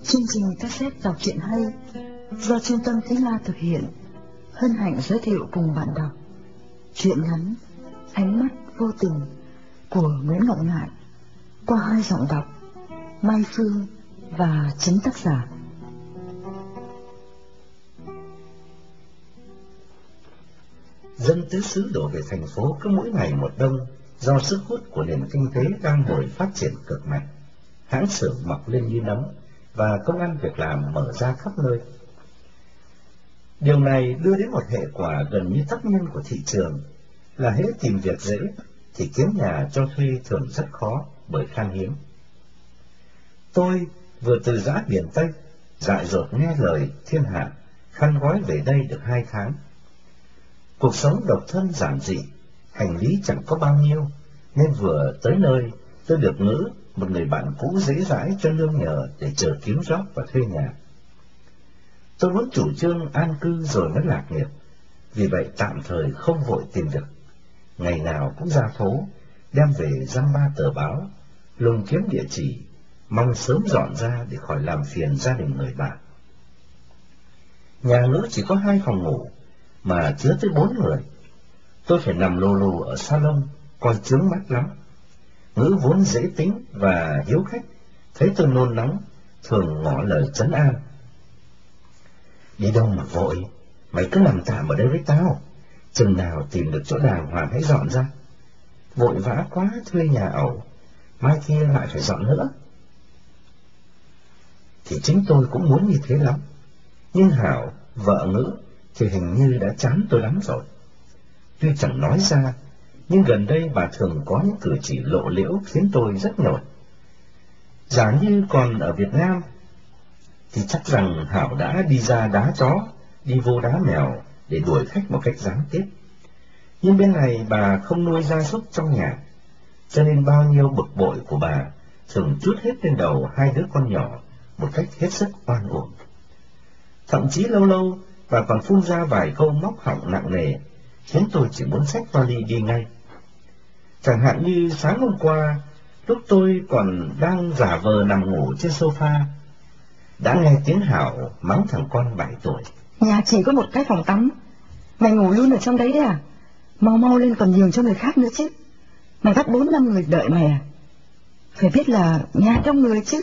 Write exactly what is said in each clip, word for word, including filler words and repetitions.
Chương trình cassette đọc truyện hay do Trung tâm Tiếng La thực hiện, hân hạnh giới thiệu cùng bạn đọc truyện ngắn Ánh mắt vô tình của Nguyễn Ngọc Ngạn qua hai giọng đọc Mai Phương và chính tác giả. Dân tứ xứ đổ về thành phố cứ mỗi ngày một đông do sức hút của nền kinh tế đang hồi phát triển cực mạnh. Hãng xưởng mọc lên như nấm và công ăn việc làm mở ra khắp nơi. Điều này đưa đến một hệ quả gần như tất nhiên của thị trường là hễ tìm việc dễ thì kiếm nhà cho thuê thường rất khó bởi khan hiếm. Tôi vừa từ giã biển Tây dại dột nghe lời thiên hạ khăn gói về đây được hai tháng. Cuộc sống độc thân giản dị, hành lý chẳng có bao nhiêu, nên vừa tới nơi tôi được Ngữ, một người bạn cũ dễ dãi cho nương nhờ để chờ kiếm job và thuê nhà. Tôi muốn chủ trương an cư rồi mới lạc nghiệp, vì vậy tạm thời không vội tìm việc. Ngày nào cũng ra phố, đem về dăm ba tờ báo, lùng kiếm địa chỉ, mong sớm dọn ra để khỏi làm phiền gia đình người bạn. Nhà Ngữ chỉ có hai phòng ngủ, mà chứa tới bốn người. Tôi phải nằm lù lù ở salon, coi chướng mắt lắm. Ngữ vốn dễ tính và hiếu khách, thấy tôi nôn nóng, thường ngỏ lời trấn an. Đi đâu mà vội, mày cứ nằm tạm ở đây với tao, chừng nào tìm được chỗ đàng hoàng hãy dọn ra. Vội vã quá thuê nhà ẩu, mai kia lại phải dọn nữa. Thì chính tôi cũng muốn như thế lắm, nhưng Hảo, vợ Ngữ, thì hình như đã chán tôi lắm rồi. Tuy chẳng nói ra, nhưng gần đây bà thường có những cử chỉ lộ liễu khiến tôi rất nhột. Giả như còn ở Việt Nam, thì chắc rằng Hảo đã đi ra đá chó, đi vô đá mèo để đuổi khách một cách gián tiếp. Nhưng bên này bà không nuôi gia súc trong nhà, cho nên bao nhiêu bực bội của bà thường trút hết lên đầu hai đứa con nhỏ một cách hết sức oan uổng. Thậm chí lâu lâu bà còn phun ra vài câu móc họng nặng nề, khiến tôi chỉ muốn xách vali đi ngay. Chẳng hạn như sáng hôm qua, lúc tôi còn đang giả vờ nằm ngủ trên sofa, đã nghe tiếng Hảo mắng thằng con bảy tuổi. Nhà chỉ có một cái phòng tắm, mày ngủ luôn ở trong đấy đấy à? Mau mau lên còn nhường cho người khác nữa chứ. Mày bắt bốn năm người đợi mày à? Phải biết là nhà đông người chứ.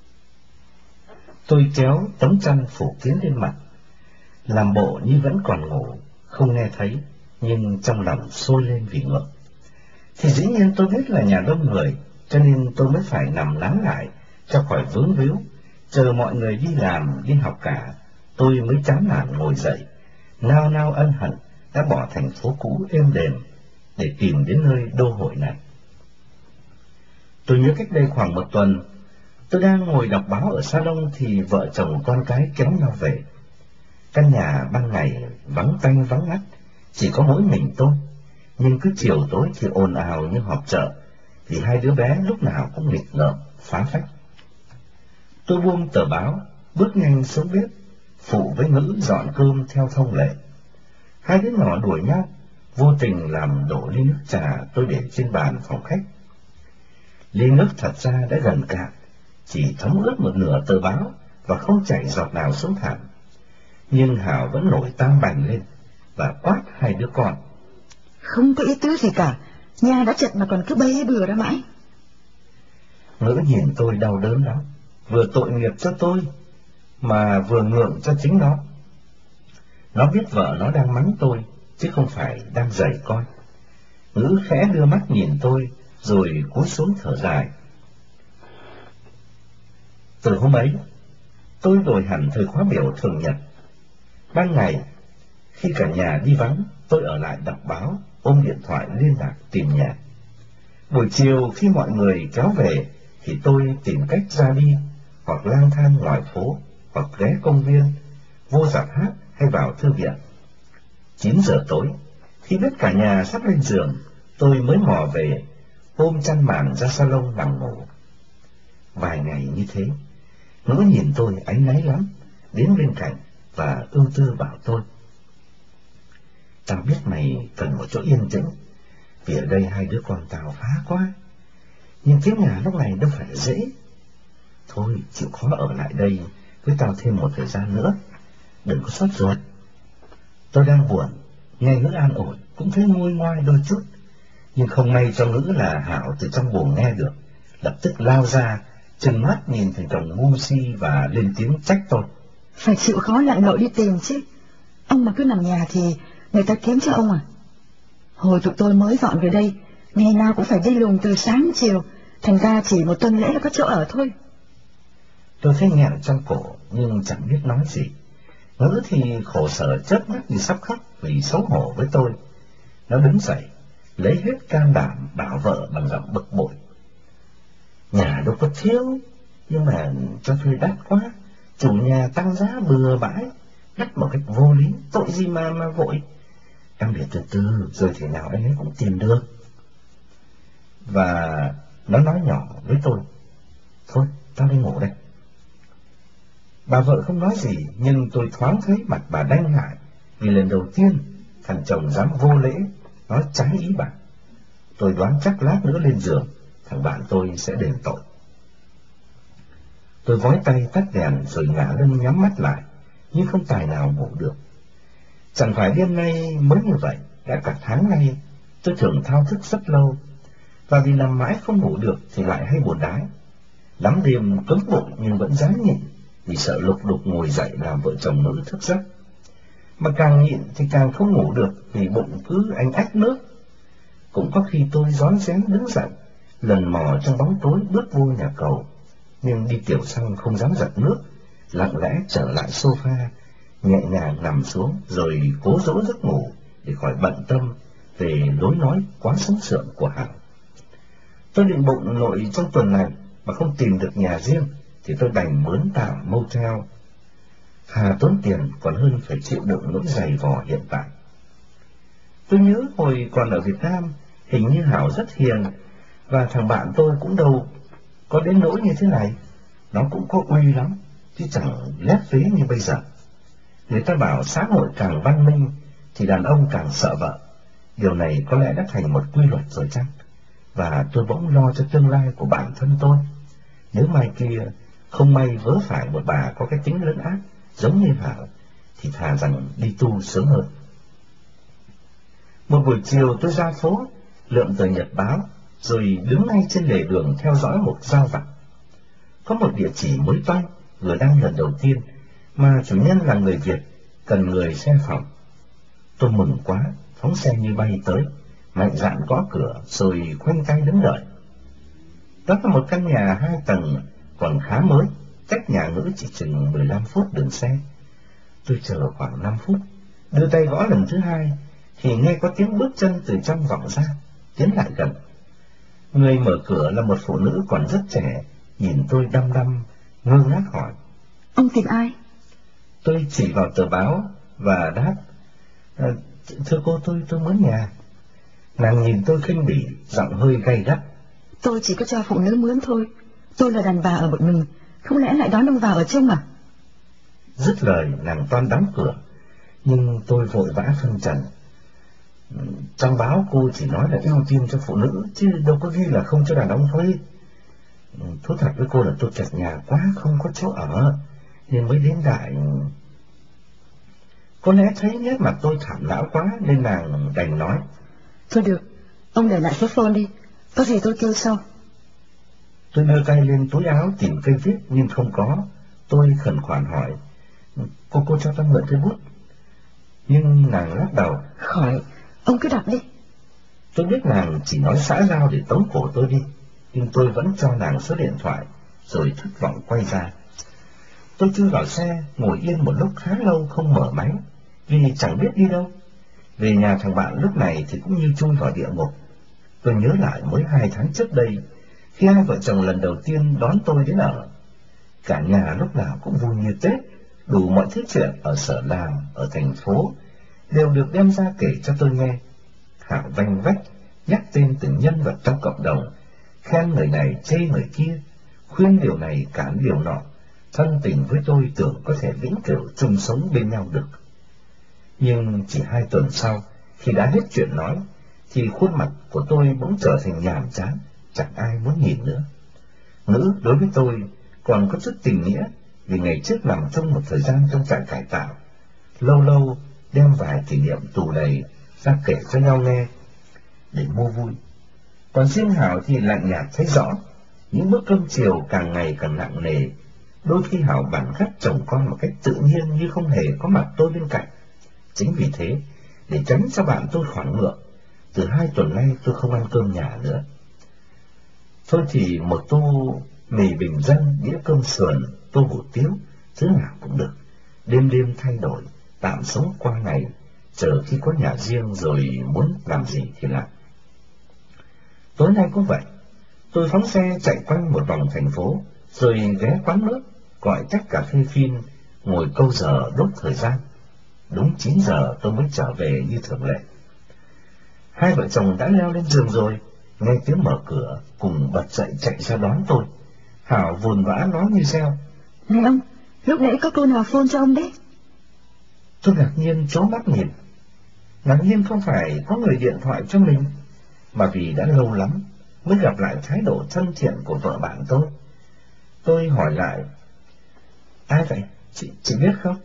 Tôi kéo tấm chăn phủ kín lên mặt, làm bộ như vẫn còn ngủ, không nghe thấy, nhưng trong lòng sôi lên vì ngượng. Thì dĩ nhiên tôi biết là nhà đông người, cho nên tôi mới phải nằm lắng lại cho khỏi vướng víu, chờ mọi người đi làm, đi học cả, tôi mới chán nản ngồi dậy, nao nao ân hận đã bỏ thành phố cũ êm đềm để tìm đến nơi đô hội này. Tôi nhớ cách đây khoảng một tuần, tôi đang ngồi đọc báo ở salon thì vợ chồng con cái kéo nhau về. Căn nhà ban ngày vắng tanh vắng ngắt, chỉ có mỗi mình tôi, nhưng cứ chiều tối thì ồn ào như họp chợ, vì hai đứa bé lúc nào cũng nghịch ngợm, phá phách. Tôi buông tờ báo, bước nhanh xuống bếp, phụ với Ngữ dọn cơm theo thông lệ. Hai đứa nhỏ đuổi nhau, vô tình làm đổ ly nước trà tôi để trên bàn phòng khách. Ly nước thật ra đã gần cạn, chỉ thấm ướt một nửa tờ báo và không chảy giọt nào xuống thảm. Nhưng Hảo vẫn nổi tam bành lên và quát hai đứa con. Không có ý tứ gì cả, nhà đã chật mà còn cứ bê bừa ra mãi. Ngữ nhìn tôi đau đớn lắm, vừa tội nghiệp cho tôi mà vừa ngượng cho chính nó. Nó biết vợ nó đang mắng tôi chứ không phải đang giày coi. Ngữ khẽ đưa mắt nhìn tôi rồi cúi xuống thở dài. Từ hôm ấy, tôi đổi hẳn thời khóa biểu thường nhật. Ban ngày, khi cả nhà đi vắng, tôi ở lại đọc báo, ôm điện thoại liên lạc tìm nhà. Buổi chiều khi mọi người kéo về, thì tôi tìm cách ra đi, hoặc lang thang ngoài phố, hoặc ghé công viên, vô rạp hát hay vào thư viện. Chín giờ tối, khi biết cả nhà sắp lên giường, tôi mới mò về, ôm chăn màn ra salon nằm ngủ. Vài ngày như thế, Ngữ nhìn tôi áy náy lắm, đến bên cạnh và ưu tư bảo tôi. Tao biết mày cần một chỗ yên tĩnh, vì ở đây hai đứa con tao phá quá. Nhưng kiếm nhà lúc này đâu phải là dễ. Thôi, chịu khó ở lại đây với tao thêm một thời gian nữa, đừng có sốt ruột. Tôi đang buồn, nghe Ngữ an ủi cũng thấy nguôi ngoai đôi chút, nhưng không may cho Ngữ là Hảo từ trong buồng nghe được, lập tức lao ra, trừng mắt nhìn thằng chồng ngu si và lên tiếng trách tôi. Phải chịu khó lặn lội đi tìm chứ, ông mà cứ nằm nhà thì người ta kiếm cho ông à? Hồi tụi tôi mới dọn về đây, ngày nào cũng phải đi lùng từ sáng đến chiều, thành ra chỉ một tuần lễ là có chỗ ở thôi. Tôi thấy nghẹn trong cổ nhưng chẳng biết nói gì. Ngữ thì khổ sở chớp mắt như sắp khóc vì xấu hổ với tôi. Nó đứng dậy, lấy hết can đảm bảo vợ bằng giọng bực bội. Nhà đâu có thiếu, nhưng mà cho thuê đắt quá, chủ nhà tăng giá bừa bãi, đắt một cách vô lý, tội gì mà mà vội. Em để từ từ, rồi thế nào anh ấy cũng tìm được. Và nó nói nhỏ với tôi, thôi, tao đi ngủ đây. Bà vợ không nói gì, nhưng tôi thoáng thấy mặt bà đanh lại, vì lần đầu tiên thằng chồng dám vô lễ, nói trái ý bà. Tôi đoán chắc lát nữa lên giường, thằng bạn tôi sẽ đền tội. Tôi vói tay tắt đèn rồi ngả lưng nhắm mắt lại, nhưng không tài nào ngủ được. Chẳng phải đêm nay mới như vậy, đã cả tháng nay tôi thường thao thức rất lâu, và vì nằm mãi không ngủ được thì lại hay buồn đái. Lắm đêm cứng bụng nhưng vẫn dám nhịn, vì sợ lục đục ngồi dậy làm vợ chồng Ngữ thức giấc. Mà càng nhịn thì càng không ngủ được, vì bụng cứ ánh ách nước. Cũng có khi tôi rón rén đứng dậy, lần mò trong bóng tối bước vô nhà cầu, nhưng đi tiểu xong không dám giặt nước, lặng lẽ trở lại sofa, nhẹ nhàng nằm xuống rồi cố dỗ giấc ngủ để khỏi bận tâm về lối nói quá sống sượng của Hảo. Tôi định bụng nội trong tuần này mà không tìm được nhà riêng thì tôi đành mướn tạm motel. Thà tốn tiền còn hơn phải chịu đựng nỗi dày vò hiện tại. Tôi nhớ hồi còn ở Việt Nam, hình như Hảo rất hiền, và thằng bạn tôi cũng đâu có đến nỗi như thế này. Nó cũng có uy lắm, chứ chẳng lép vế như bây giờ. Người ta bảo xã hội càng văn minh thì đàn ông càng sợ vợ. Điều này có lẽ đã thành một quy luật rồi chăng? Và tôi bỗng lo cho tương lai của bản thân tôi. Nếu mai kia không may vớ phải một bà có cái tính lấn át giống như Hảo, thì thà rằng đi tu sớm hơn. Một buổi chiều tôi ra phố, lượm tờ nhật báo, rồi đứng ngay trên lề đường theo dõi một giao vặt. Có một địa chỉ mới toanh, vừa đăng lần đầu tiên, mà chủ nhân là người Việt, cần người xem phòng. Tôi mừng quá, phóng xe như bay tới, mạnh dạn gõ cửa, rồi khoanh tay đứng đợi. Đó là một căn nhà hai tầng, còn khá mới, cách nhà Ngữ chỉ chừng mười lăm phút đường xe. Tôi chờ khoảng năm phút, đưa tay gõ lần thứ hai, thì nghe có tiếng bước chân từ trong vọng ra, tiến lại gần. Người mở cửa là một phụ nữ còn rất trẻ, nhìn tôi đăm đăm, ngơ ngác hỏi: Ông tìm ai? Tôi chỉ vào tờ báo và đáp: à, thưa cô, tôi tôi muốn nhà. Nàng nhìn tôi khinh bỉ, giọng hơi gay gắt: Tôi chỉ có cho phụ nữ mướn thôi, tôi là đàn bà ở một mình, không lẽ lại đón ông vào ở chung à? Dứt lời nàng toan đóng cửa, nhưng tôi vội vã phân trần: trong báo cô chỉ nói là ưu tiên cho phụ nữ, chứ đâu có ghi là không cho đàn ông thuê. Thú thật với cô là tôi kẹt nhà quá, không có chỗ ở, nên mới đến đại. Có lẽ thấy nét mặt tôi thảm não quá nên nàng đành nói: Thôi được, ông để lại số phone đi, có gì tôi kêu sau. Tôi đưa tay lên túi áo tìm cây viết nhưng không có. Tôi khẩn khoản hỏi: Cô cô cho tôi mượn cây bút. Nhưng nàng lắc đầu: Khỏi, ông cứ đọc đi. Tôi biết nàng chỉ nói xã giao để tống cổ tôi đi, nhưng tôi vẫn cho nàng số điện thoại, rồi thất vọng quay ra. Tôi chui vào xe, ngồi yên một lúc khá lâu không mở máy, vì chẳng biết đi đâu. Về nhà thằng bạn lúc này thì cũng như chui vào địa ngục. Tôi nhớ lại mới hai tháng trước đây, khi hai vợ chồng lần đầu tiên đón tôi đến ở. Cả nhà lúc nào cũng vui như Tết, đủ mọi thứ chuyện ở sở làm, ở thành phố, đều được đem ra kể cho tôi nghe. Hảo vanh vách, nhắc tên từng nhân vật trong cộng đồng, khen người này chê người kia, khuyên điều này cản điều nọ, thân tình với tôi tưởng có thể vĩnh cửu chung sống bên nhau được. Nhưng chỉ hai tuần sau, khi đã hết chuyện nói, thì khuôn mặt của tôi bỗng trở thành nhàm chán, chẳng ai muốn nhìn nữa. Ngữ đối với tôi còn có chút tình nghĩa, vì ngày trước làm trong một thời gian trong trại cải tạo, lâu lâu đem vài kỷ niệm tù đầy ra kể cho nhau nghe để mua vui. Còn riêng Hảo thì lạnh nhạt thấy rõ, những bữa cơm chiều càng ngày càng nặng nề. Đôi khi Hảo bản gắt chồng con một cách tự nhiên như không hề có mặt tôi bên cạnh. Chính vì thế, để tránh cho bạn tôi khoản ngượng, từ hai tuần nay tôi không ăn cơm nhà nữa. Thôi thì một tô mì bình dân, đĩa cơm sườn, tô hủ tiếu, thứ nào cũng được. Đêm đêm thay đổi, tạm sống qua ngày, chờ khi có nhà riêng rồi muốn làm gì thì làm. Tối nay cũng vậy, tôi phóng xe chạy quanh một vòng thành phố, rồi ghé quán nước, gọi tách cà phê phin, ngồi câu giờ đốt thời gian. Đúng chín giờ tôi mới trở về như thường lệ. Hai vợ chồng đã leo lên giường rồi, nghe tiếng mở cửa, cùng bật dậy chạy ra đón tôi. Hảo vồn vã nói như reo: Này ông, lúc nãy có cô nào phone cho ông đấy? Tôi ngạc nhiên trố mắt nhìn. Ngạc nhiên không phải có người điện thoại cho mình, mà vì đã lâu lắm mới gặp lại thái độ thân thiện của vợ bạn tôi. Tôi hỏi lại: Ai vậy? Chị, chị biết không?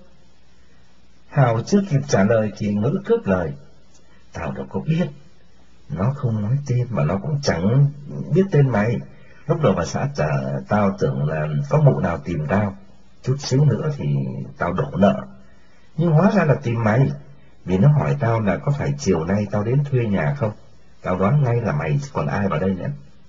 Hào chưa kịp trả lời thì Ngữ cướp lời: Tao đâu có biết. Nó không nói tên mà nó cũng chẳng biết tên mày. Lúc đầu bà xã trả tao tưởng là có mụ nào tìm tao, chút xíu nữa thì tao đổ nợ. Nhưng hóa ra là tìm mày, vì nó hỏi tao là có phải chiều nay tao đến thuê nhà không. Tao đoán ngay là mày, còn ai vào đây nữa.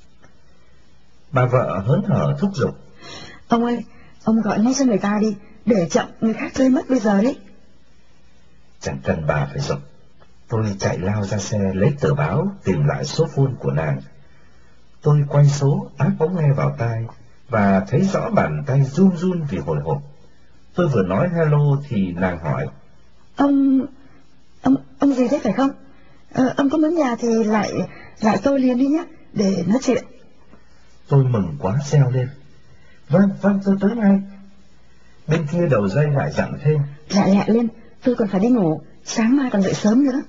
Bà vợ hớn hở thúc giục: Ông ơi, ông gọi ngay cho người ta đi, để chậm người khác thuê mất bây giờ đấy. Chẳng cần bà phải giục, tôi chạy lao ra xe lấy tờ báo tìm lại số phone của nàng. Tôi quay số, áp ống nghe vào tai và thấy rõ bàn tay run run vì hồi hộp. Tôi vừa nói hello thì nàng hỏi: Ông... ông... ông gì thế phải không? Ờ, ông có muốn nhà thì lại... lại tôi liền đi nhé, để nói chuyện. Tôi mừng quá reo lên: Vâng, vâng, tôi tới ngay. Bên kia đầu dây lại dặn thêm: Dạ lẹ lên, tôi còn phải đi ngủ, sáng mai còn dậy sớm nữa.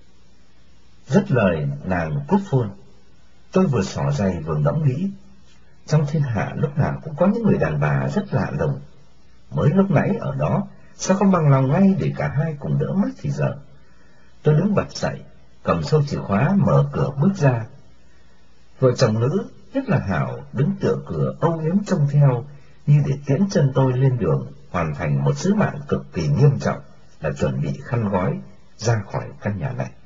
Dứt lời nàng cúp phone. Tôi vừa xỏ giày vừa ngẫm nghĩ, trong thiên hạ lúc nào cũng có những người đàn bà rất lạ lùng. Mới lúc nãy ở đó, sao không bằng lòng ngay để cả hai cùng đỡ mất thì giờ. Tôi đứng bật dậy, cầm sâu chìa khóa mở cửa bước ra. Vợ chồng Nữ, nhất là Hảo, đứng tựa cửa âu yếm trông theo, như để tiễn chân tôi lên đường hoàn thành một sứ mạng cực kỳ nghiêm trọng, là chuẩn bị khăn gói ra khỏi căn nhà này.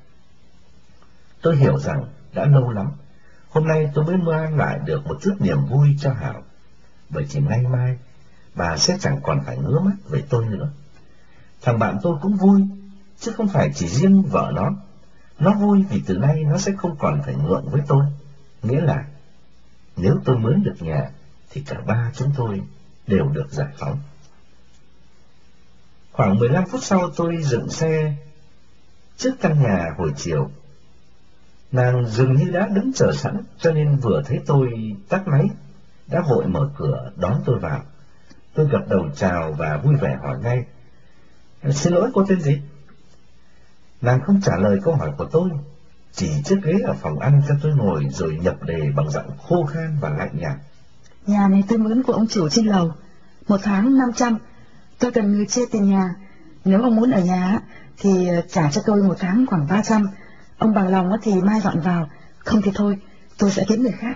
Tôi hiểu rằng đã lâu lắm, hôm nay tôi mới mang lại được một chút niềm vui cho Hảo, bởi chỉ nay mai bà sẽ chẳng còn phải ngứa mắt với tôi nữa. Thằng bạn tôi cũng vui, chứ không phải chỉ riêng vợ nó. Nó vui vì từ nay nó sẽ không còn phải ngượng với tôi. Nghĩa là nếu tôi mướn được nhà thì cả ba chúng tôi đều được giải phóng. Khoảng mười lăm phút sau tôi dựng xe trước căn nhà hồi chiều. Nàng dường như đã đứng chờ sẵn, cho nên vừa thấy tôi tắt máy đã vội mở cửa đón tôi vào. Tôi gật đầu chào và vui vẻ hỏi ngay: Xin lỗi, cô tên gì? Nàng không trả lời câu hỏi của tôi, chỉ chiếc ghế ở phòng ăn cho tôi ngồi rồi nhập đề bằng giọng khô khan và lạnh nhạt: Nhà này tôi mướn của ông chủ trên lầu, một tháng năm trăm. Tôi cần người chê tiền nhà. Nếu ông muốn ở nhà thì trả cho tôi một tháng khoảng ba trăm. Ông bằng lòng thì mai dọn vào, không thì thôi, tôi sẽ kiếm người khác.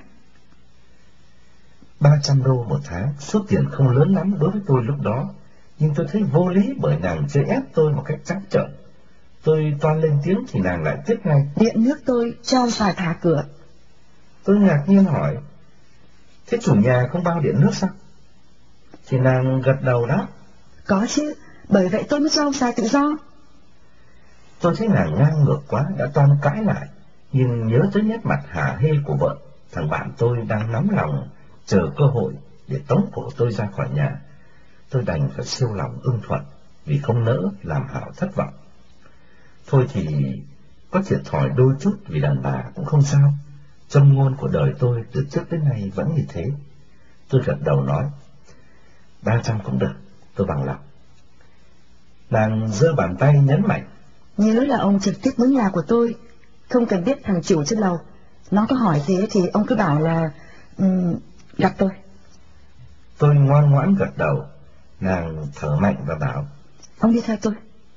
Ba trăm đô một tháng, số tiền không lớn lắm đối với tôi lúc đó, nhưng tôi thấy vô lý bởi nàng chơi ép tôi một cách trắng trợn. Tôi toan lên tiếng thì nàng lại tiếp ngay: Điện nước tôi cho ông phải thả cửa. Tôi ngạc nhiên hỏi: Thế chủ nhà không bao điện nước sao? Thì nàng gật đầu đáp: Có chứ, bởi vậy tôi mới cho ông xài tự do. Tôi thấy nàng ngang ngược quá, đã toan cãi lại, nhưng nhớ tới nét mặt hả hê của vợ, thằng bạn tôi đang nóng lòng chờ cơ hội để tống cổ tôi ra khỏi nhà. Tôi đành phải siêu lòng ưng thuận, vì không nỡ làm Hảo thất vọng. Thôi thì có thiệt thòi đôi chút vì đàn bà cũng không sao, châm ngôn của đời tôi từ trước đến nay vẫn như thế. Tôi gật đầu nói: Ba trăm cũng được, tôi bằng lòng. Nàng giơ bàn tay nhấn mạnh: Nhớ là ông trực tiếp mướn nhà của tôi, không cần biết thằng chủ trên lầu. Nó có hỏi gì thì ông cứ bảo là um, gặp tôi. Tôi ngoan ngoãn gật đầu. Nàng thở mạnh và bảo: Ông đi theo tôi.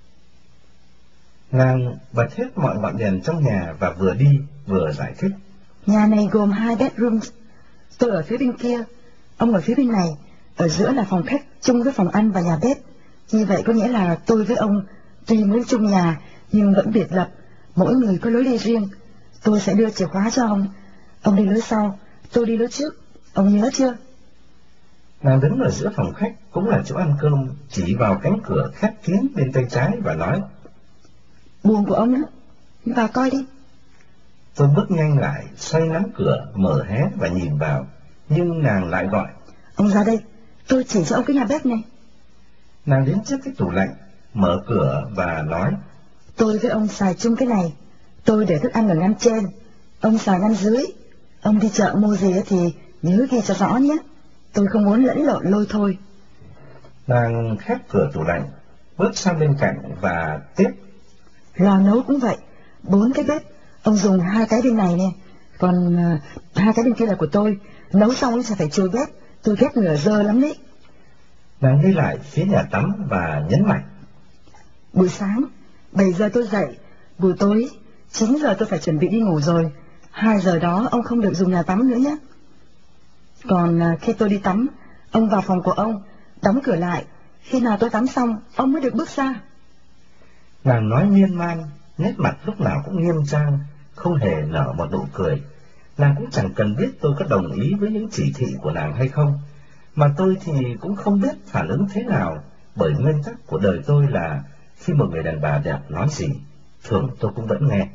Nàng bật hết mọi ngọn đèn trong nhà và vừa đi vừa giải thích: Nhà này gồm hai bedroom. Tôi ở phía bên kia, ông ở phía bên này. Ở giữa là phòng khách chung với phòng ăn và nhà bếp. Như vậy có nghĩa là tôi với ông tuy mới chung nhà nhưng vẫn biệt lập, mỗi người có lối đi riêng. Tôi sẽ đưa chìa khóa cho ông. Ông đi lối sau, tôi đi lối trước. Ông nhớ chưa? Nàng đứng ở giữa phòng khách, cũng là chỗ ăn cơm, chỉ vào cánh cửa khép kín bên tay trái và nói: Buồng của ông đó, vào coi đi. Tôi bước nhanh lại, xoay nắm cửa, mở hé và nhìn vào, nhưng nàng lại gọi: Ông ra đây, tôi chỉ cho ông cái nhà bếp này. Nàng đến trước cái tủ lạnh, mở cửa và nói: Tôi với ông xài chung cái này. Tôi để thức ăn ở ngăn trên, ông xài ngăn dưới. Ông đi chợ mua gì thì nhớ ghi cho rõ nhé. Tôi không muốn lẫn lộn lôi thôi. Nàng khép cửa tủ lạnh, bước sang bên cạnh và tiếp: Lò nấu cũng vậy, bốn cái bếp. Ông dùng hai cái bên này nè, còn uh, hai cái bên kia là của tôi. Nấu xong ông sẽ phải chùi bếp, tôi ghét ngửa dơ lắm đấy. Nàng đi lại phía nhà tắm và nhấn mạnh: Buổi sáng bảy giờ tôi dậy, buổi tối chín giờ tôi phải chuẩn bị đi ngủ rồi. Hai giờ đó ông không được dùng nhà tắm nữa nhé. Còn uh, khi tôi đi tắm, ông vào phòng của ông, đóng cửa lại. Khi nào tôi tắm xong, ông mới được bước ra. Nàng nói miên man, nét mặt lúc nào cũng nghiêm trang, không hề nở một nụ cười. Nàng cũng chẳng cần biết tôi có đồng ý với những chỉ thị của nàng hay không, mà tôi thì cũng không biết phản ứng thế nào, bởi nguyên tắc của đời tôi là khi một người đàn bà đẹp nói gì, thường tôi cũng vẫn nghe.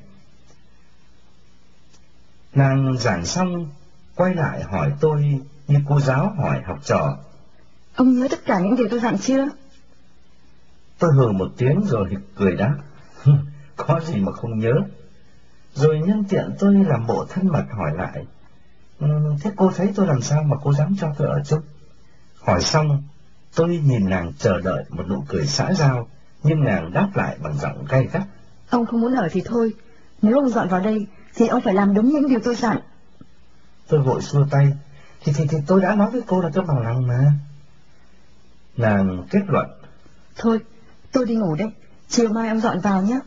Nàng giảng xong, quay lại hỏi tôi như cô giáo hỏi học trò: Ông nhớ tất cả những điều tôi dặn chưa? Tôi hừ một tiếng rồi cười đáp: Có gì mà không nhớ. Rồi nhân tiện tôi làm bộ thân mật hỏi lại: Thế cô thấy tôi làm sao mà cô dám cho tôi ở chung? Hỏi xong, tôi nhìn nàng chờ đợi một nụ cười xã giao, nhưng nàng đáp lại bằng giọng gay gắt: Ông không muốn ở thì thôi, nếu ông dọn vào đây thì ông phải làm đúng những điều tôi dặn. Tôi vội xua tay: Thì, thì, thì tôi đã nói với cô là tôi bằng lòng mà. Nàng kết luận: Thôi, tôi đi ngủ đây, chiều mai ông dọn vào nhé.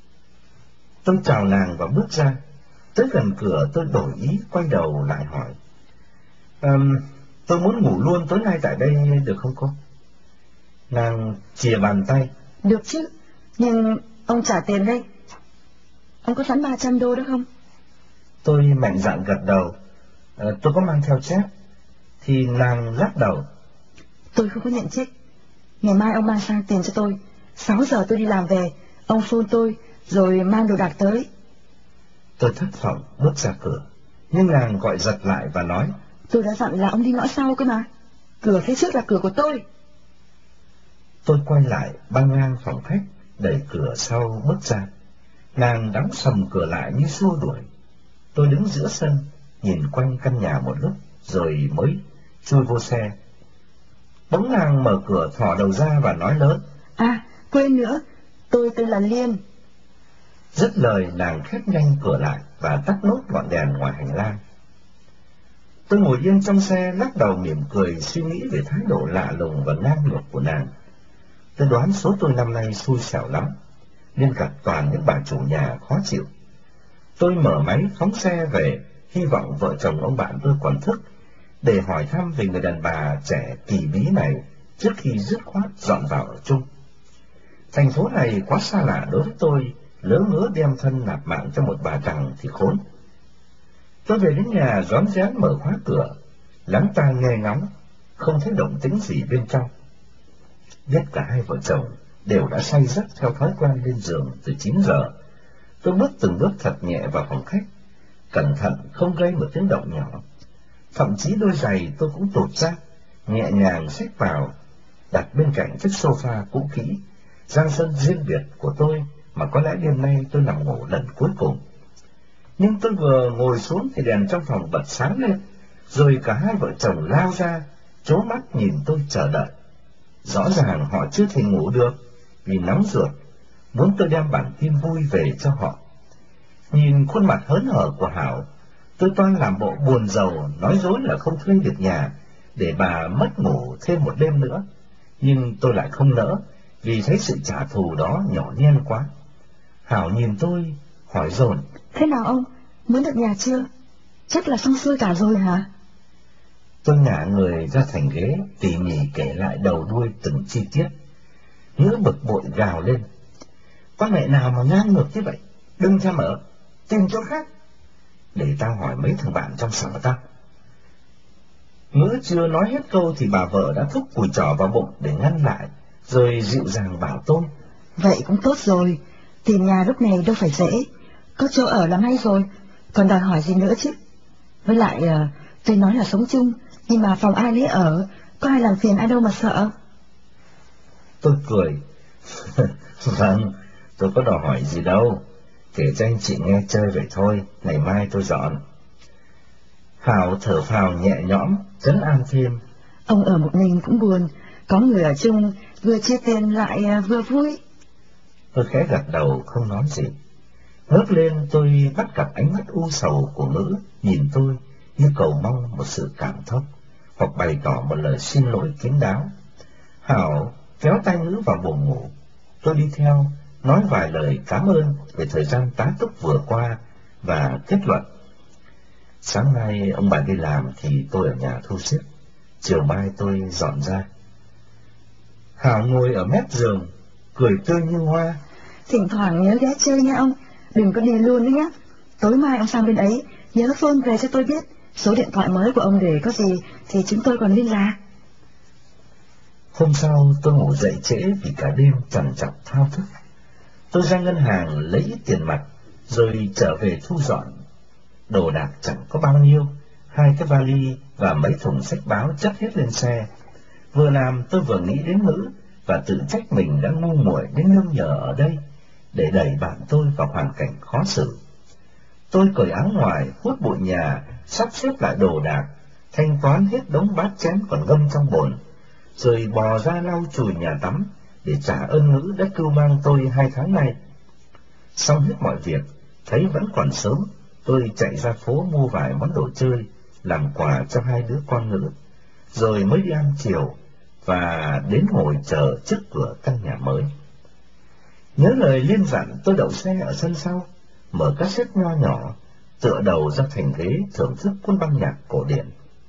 Tôi chào nàng và bước ra. Tới gần cửa tôi đổi ý, quay đầu lại hỏi: um, Tôi muốn ngủ luôn tối nay tại đây được không cô? Nàng chìa bàn tay: Được chứ, nhưng ông trả tiền đây. Ông có sẵn ba trăm đô đó không? Tôi mạnh dạn gật đầu: à, Tôi có mang theo check. Thì nàng lắc đầu: Tôi không có nhận check. Ngày mai ông mang sang tiền cho tôi. Sáu giờ tôi đi làm về, ông phone tôi rồi mang đồ đạc tới. Tôi thất vọng bước ra cửa, nhưng nàng gọi giật lại và nói: Tôi đã dặn là ông đi ngõ sau cơ mà. Cửa phía trước là cửa của tôi. Tôi quay lại băng ngang phòng khách, đẩy cửa sau bước ra. Nàng đóng sầm cửa lại như xua đuổi. Tôi đứng giữa sân, nhìn quanh căn nhà một lúc, rồi mới chui vô xe. Bỗng nàng mở cửa thò đầu ra và nói lớn: À, quên nữa, tôi tên là Liên. Dứt lời nàng khép nhanh cửa lại và tắt nốt ngọn đèn ngoài hành lang. Tôi ngồi yên trong xe, lắc đầu mỉm cười, suy nghĩ về thái độ lạ lùng và ngang ngược của nàng. Tôi đoán số tôi năm nay xui xẻo lắm, nên gặp toàn những bà chủ nhà khó chịu. Tôi mở máy phóng xe về, hy vọng vợ chồng ông bạn tôi còn thức, để hỏi thăm về người đàn bà trẻ kỳ bí này trước khi dứt khoát dọn vào ở chung. Thành phố này quá xa lạ đối với tôi, lỡ ngớ đem thân nạp mạng cho một bà chằng thì khốn. Tôi về đến nhà rón rén mở khóa cửa, lắng tai nghe ngóng, không thấy động tĩnh gì bên trong. Biết cả hai vợ chồng đều đã say giấc theo thói quen lên giường từ chín giờ. Tôi bước từng bước thật nhẹ vào phòng khách, cẩn thận không gây một tiếng động nhỏ. Thậm chí đôi giày tôi cũng tụt ra, nhẹ nhàng xách vào, đặt bên cạnh chiếc sofa cũ kỹ, giang sơn riêng biệt của tôi mà có lẽ đêm nay tôi nằm ngủ lần cuối cùng. Nhưng tôi vừa ngồi xuống thì đèn trong phòng bật sáng lên, rồi cả hai vợ chồng lao ra, trố mắt nhìn tôi chờ đợi. Rõ ràng họ chưa thể ngủ được, vì nóng ruột, muốn tôi đem bản tin vui về cho họ. Nhìn khuôn mặt hớn hở của Hảo, tôi toan làm bộ buồn rầu, nói dối là không thuê được nhà, để bà mất ngủ thêm một đêm nữa, nhưng tôi lại không nỡ, vì thấy sự trả thù đó nhỏ nhen quá. Hảo nhìn tôi, hỏi dồn: Thế nào ông, muốn được nhà chưa? Chắc là xong xuôi cả rồi hả? Tôi ngả người ra thành ghế, tỉ mỉ kể lại đầu đuôi từng chi tiết. Ngữ bực bội gào lên: Con mẹ nào mà ngang ngược như vậy, đừng cho mở, tìm chỗ khác, để tao hỏi mấy thằng bạn trong sở tao. Ngữ chưa nói hết câu thì bà vợ đã thúc cùi trỏ vào bụng để ngăn lại, rồi dịu dàng bảo tôi: Vậy cũng tốt rồi, tìm nhà lúc này đâu phải dễ, có chỗ ở là ngay rồi, còn đòi hỏi gì nữa chứ. Với lại uh, tôi nói là sống chung, nhưng mà phòng ai lấy ở, có ai làm phiền ai đâu mà sợ. Tôi cười. Vâng, tôi có đòi hỏi gì đâu, kể cho anh chị nghe chơi vậy thôi, ngày mai tôi dọn. Hảo thở phào nhẹ nhõm, trấn an thêm: Ông ở một mình cũng buồn, có người ở chung, vừa chia tiền lại uh, vừa vui. Tôi khẽ gật đầu không nói gì. Ngước lên tôi bắt gặp ánh mắt u sầu của Ngữ nhìn tôi như cầu mong một sự cảm thông, hoặc bày tỏ một lời xin lỗi kín đáo. Hảo kéo tay Ngữ vào buồng ngủ. Tôi đi theo, nói vài lời cảm ơn về thời gian tá túc vừa qua, và kết luận: Sáng nay ông bà đi làm thì tôi ở nhà thu xếp, chiều mai tôi dọn ra. Hảo ngồi ở mép giường, cười tươi như hoa: Thỉnh thoảng nhớ ghé chơi nha ông, đừng có đi luôn đấy nhá. Tối mai ông sang bên ấy, nhớ phone về cho tôi biết số điện thoại mới của ông, để có gì thì chúng tôi còn liên lạc. Hôm sau tôi ngủ dậy trễ vì cả đêm trằn trọc thao thức. Tôi ra ngân hàng lấy ít tiền mặt, rồi trở về thu dọn. Đồ đạc chẳng có bao nhiêu, hai cái vali và mấy thùng sách báo chất hết lên xe. Vừa làm tôi vừa nghĩ đến Ngữ, và tự trách mình đã ngu muội đến nương nhờ ở đây, để đẩy bạn tôi vào hoàn cảnh khó xử. Tôi cởi áo ngoài, hút bụi nhà, sắp xếp lại đồ đạc, thanh toán hết đống bát chén còn ngâm trong bồn, rồi bò ra lau chùi nhà tắm để trả ơn Ngữ đã cưu mang tôi hai tháng nay. Xong hết mọi việc, thấy vẫn còn sớm, tôi chạy ra phố mua vài món đồ chơi làm quà cho hai đứa con Ngữ, rồi mới đi ăn chiều và đến ngồi chờ trước cửa căn nhà mới. Nhớ lời Liên dặn, tôi đậu xe ở sân sau, mở cassette nho nhỏ, tựa đầu ra thành ghế thưởng thức cuốn băng nhạc cổ điển.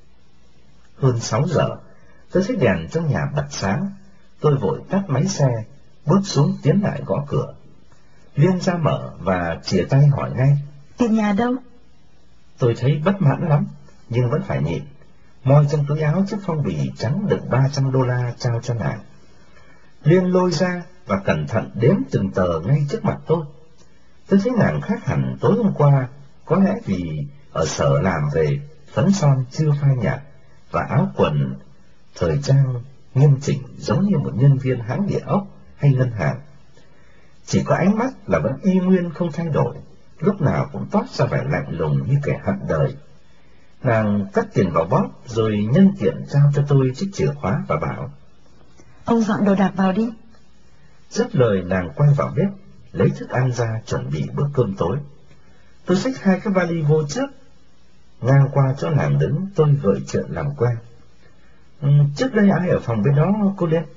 Hơn sáu giờ, tôi thấy đèn trong nhà bật sáng, tôi vội tắt máy xe, bước xuống tiến lại gõ cửa. Liên ra mở và chìa tay hỏi ngay: Tìm nhà đâu? Tôi thấy bất mãn lắm, nhưng vẫn phải nhịn, moi trong túi áo chiếc phong bì trắng đựng ba trăm đô la trao cho nàng. Liên lôi ra và cẩn thận đếm từng tờ ngay trước mặt tôi. Tôi thấy nàng khác hẳn tối hôm qua, có lẽ vì ở sở làm về, phấn son chưa phai nhạt, và áo quần thời trang nghiêm chỉnh giống như một nhân viên hãng địa ốc hay ngân hàng. Chỉ có ánh mắt là vẫn y nguyên không thay đổi, lúc nào cũng toát ra vẻ lạnh lùng như kẻ hận đời. Nàng cất tiền vào bóp, rồi nhân tiện trao cho tôi chiếc chìa khóa và bảo: Ông dọn đồ đạc vào đi. Dứt lời nàng quay vào bếp, lấy thức ăn ra chuẩn bị bữa cơm tối. Tôi xách hai cái vali vô trước. Ngang qua chỗ nàng đứng, tôi gợi chuyện làm quen: ừ, Trước đây ai ở phòng bên đó cô Liên?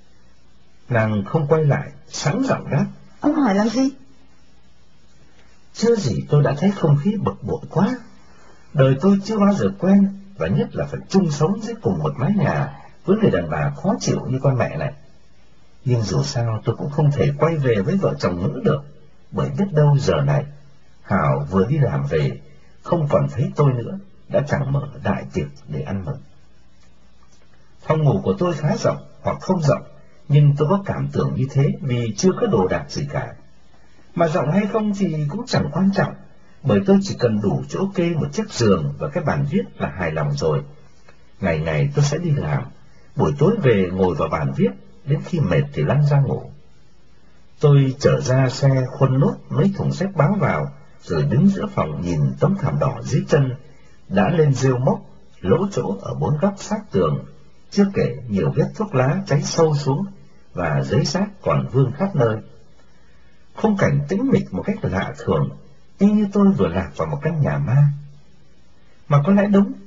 Nàng không quay lại, sẵn giọng đáp: Ông hỏi làm gì? Chưa gì tôi đã thấy không khí bực bội quá. Đời tôi chưa bao giờ quen, và nhất là phải chung sống dưới cùng một mái nhà với người đàn bà khó chịu như con mẹ này. Nhưng dù sao tôi cũng không thể quay về với vợ chồng Ngữ được, bởi biết đâu giờ này Hảo vừa đi làm về, không còn thấy tôi nữa, đã chẳng mở đại tiệc để ăn mừng. Phòng ngủ của tôi khá rộng hoặc không rộng, nhưng tôi có cảm tưởng như thế vì chưa có đồ đạc gì cả. Mà rộng hay không thì cũng chẳng quan trọng, bởi tôi chỉ cần đủ chỗ kê một chiếc giường và cái bàn viết là hài lòng rồi. Ngày ngày tôi sẽ đi làm, buổi tối về ngồi vào bàn viết, đến khi mệt thì lăn ra ngủ. Tôi trở ra xe khuân nốt mấy thùng sách báo vào, rồi đứng giữa phòng nhìn tấm thảm đỏ dưới chân, đã lên rêu mốc, lỗ chỗ ở bốn góc sát tường, chưa kể nhiều vết thuốc lá cháy sâu xuống, và giấy rác còn vương khắp nơi. Khung cảnh tĩnh mịch một cách lạ thường, y như tôi vừa lạc vào một căn nhà ma. Mà có lẽ đúng,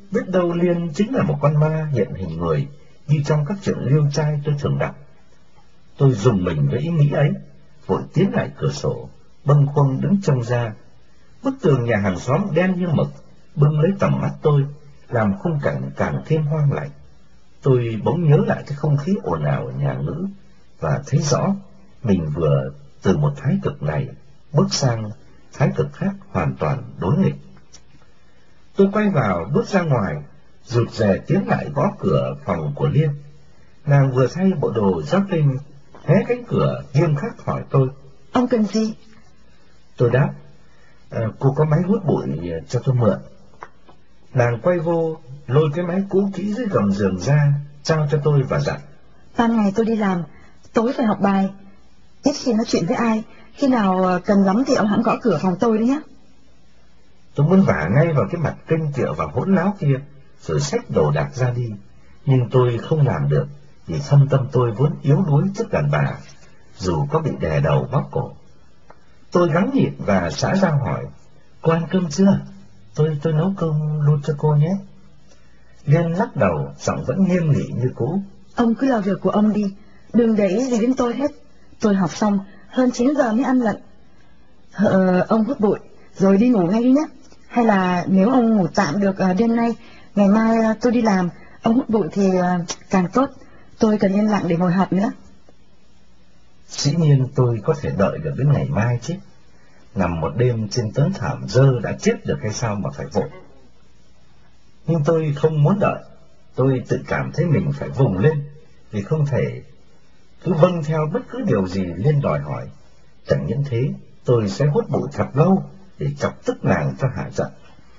biết đâu Liên chính là một con ma hiện hình người như trong các truyện liêu trai tôi thường đọc. Tôi rùng mình với ý nghĩ ấy, vội tiến lại cửa sổ, bâng khuâng đứng trông ra. Bức tường nhà hàng xóm đen như mực, bưng lấy tầm mắt tôi, làm khung cảnh càng thêm hoang lạnh. Tôi bỗng nhớ lại cái không khí ồn ào ở nhà ngữ, và thấy rõ mình vừa từ một thái cực này bước sang thái cực khác hoàn toàn đối nghịch. Tôi quay vào bước ra ngoài, rụt rè tiến lại gõ cửa phòng của Liên. Nàng vừa thay bộ đồ jogging, hé cánh cửa nghiêm khắc hỏi tôi: Ông cần gì? Tôi đáp: à, cô có máy hút bụi cho tôi mượn. Nàng quay vô, lôi cái máy cũ kỹ dưới gầm giường ra, trao cho tôi và dặn: Ban ngày tôi đi làm, tối phải học bài, ít khi nói chuyện với ai, khi nào cần lắm thì ông hãng gõ cửa phòng tôi đấy nhé. Tôi muốn vả ngay vào cái mặt kênh kiệu và hỗn láo kia, rồi xách đồ đạc ra đi, nhưng tôi không làm được, vì thâm tâm tôi vốn yếu đuối trước đàn bà, dù có bị đè đầu bóp cổ. Tôi gắng nhịn và xã giao hỏi: Cô ăn cơm chưa? Tôi tôi nấu cơm luôn cho cô nhé. Liên lắc đầu, giọng vẫn nghiêm nghị như cũ: Ông cứ làm việc của ông đi, đừng để ý gì đến tôi hết. Tôi học xong, hơn chín giờ mới ăn lận. Ờ, ông hút bụi, rồi đi ngủ ngay đi nhé. Hay là nếu ông ngủ tạm được uh, đêm nay, ngày mai uh, tôi đi làm, ông hút bụi thì uh, càng tốt. Tôi cần yên lặng để ngồi học nữa. Dĩ nhiên tôi có thể đợi được đến ngày mai chứ. Nằm một đêm trên tấm thảm dơ đã chết được hay sao mà phải vội. Nhưng tôi không muốn đợi. Tôi tự cảm thấy mình phải vùng lên, vì không thể cứ vâng theo bất cứ điều gì Liên đòi hỏi. Chẳng những thế, tôi sẽ hút bụi thật lâu để chọc tức nàng cho hả giận.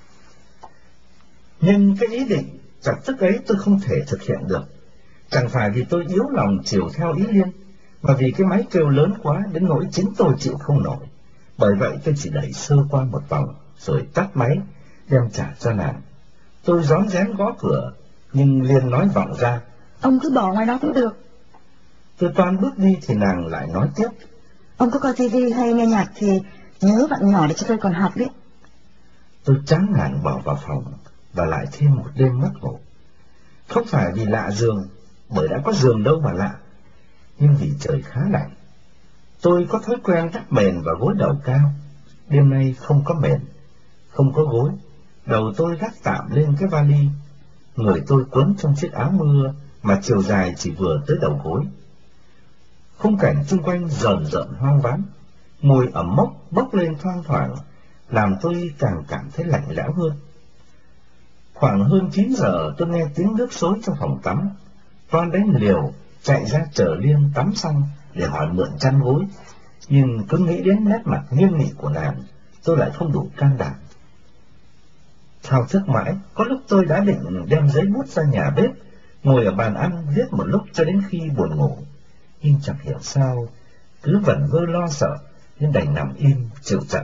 Nhưng cái ý định chọc tức ấy tôi không thể thực hiện được. Chẳng phải vì tôi yếu lòng chiều theo ý Liên, mà vì cái máy kêu lớn quá đến nỗi chính tôi chịu không nổi. Bởi vậy tôi chỉ đẩy sơ qua một vòng, rồi tắt máy, đem trả cho nàng. Tôi rón rén gõ cửa, nhưng Liên nói vọng ra: Ông cứ bỏ ngoài đó cũng được. Tôi toan bước đi thì nàng lại nói tiếp: Ông có coi tivi hay nghe nhạc thì nhớ vặn nhỏ để cho tôi còn học đấy. Tôi chán nản bỏ vào phòng, và lại thêm một đêm mất ngủ. Không phải vì lạ giường, bởi đã có giường đâu mà lạ, nhưng vì trời khá lạnh. Tôi có thói quen đắp mền và gối đầu cao. Đêm nay không có mền, không có gối, đầu tôi gác tạm lên cái vali. Người tôi quấn trong chiếc áo mưa mà chiều dài chỉ vừa tới đầu gối. Khung cảnh xung quanh rờn rợn hoang vắng, mùi ẩm mốc bốc lên thoang thoảng, làm tôi càng cảm thấy lạnh lẽo hơn. Khoảng hơn chín giờ tôi nghe tiếng nước xối trong phòng tắm, toan đánh liều chạy ra chở Liên tắm xong để hỏi mượn chăn gối, nhưng cứ nghĩ đến nét mặt nghiêm nghị của nàng, tôi lại không đủ can đảm. Thao thức mãi, có lúc tôi đã định đem giấy bút ra nhà bếp, ngồi ở bàn ăn viết một lúc cho đến khi buồn ngủ, nhưng chẳng hiểu sao cứ vẩn vơ lo sợ nên đành nằm im chịu trận.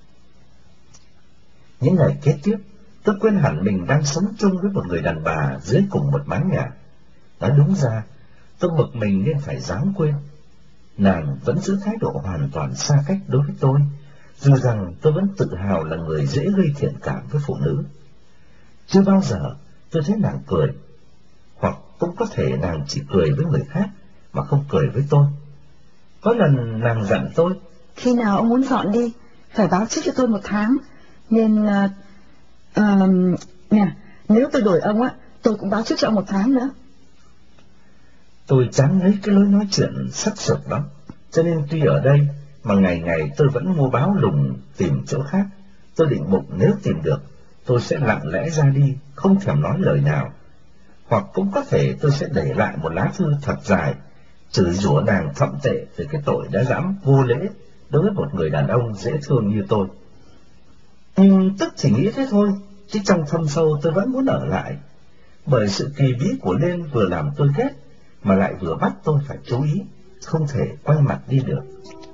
Những ngày kế tiếp, tôi quên hẳn mình đang sống chung với một người đàn bà dưới cùng một mái nhà. Nói đúng ra, tôi bực mình nên phải dám quên. Nàng vẫn giữ thái độ hoàn toàn xa cách đối với tôi, dù rằng tôi vẫn tự hào là người dễ gây thiện cảm với phụ nữ. Chưa bao giờ tôi thấy nàng cười, hoặc cũng có thể nàng chỉ cười với người khác mà không cười với tôi. Có lần nàng dặn tôi: Khi nào ông muốn dọn đi, phải báo trước cho tôi một tháng, nên uh, uh, nè, nếu tôi đổi ông á, tôi cũng báo trước cho ông một tháng nữa. Tôi chán ngấy cái lối nói chuyện sắc sược đó, cho nên tuy ở đây mà ngày ngày tôi vẫn mua báo lùng tìm chỗ khác. Tôi định bụng nếu tìm được, tôi sẽ lặng lẽ ra đi, không thèm nói lời nào. Hoặc cũng có thể tôi sẽ để lại một lá thư thật dài, chửi rủa nàng thậm tệ về cái tội đã dám vô lễ đối với một người đàn ông dễ thương như tôi. Nhưng tức chỉ nghĩ thế thôi, chứ trong thâm sâu tôi vẫn muốn ở lại, bởi sự kỳ bí của Liên vừa làm tôi ghét, mà lại vừa bắt tôi phải chú ý, không thể quay mặt đi được.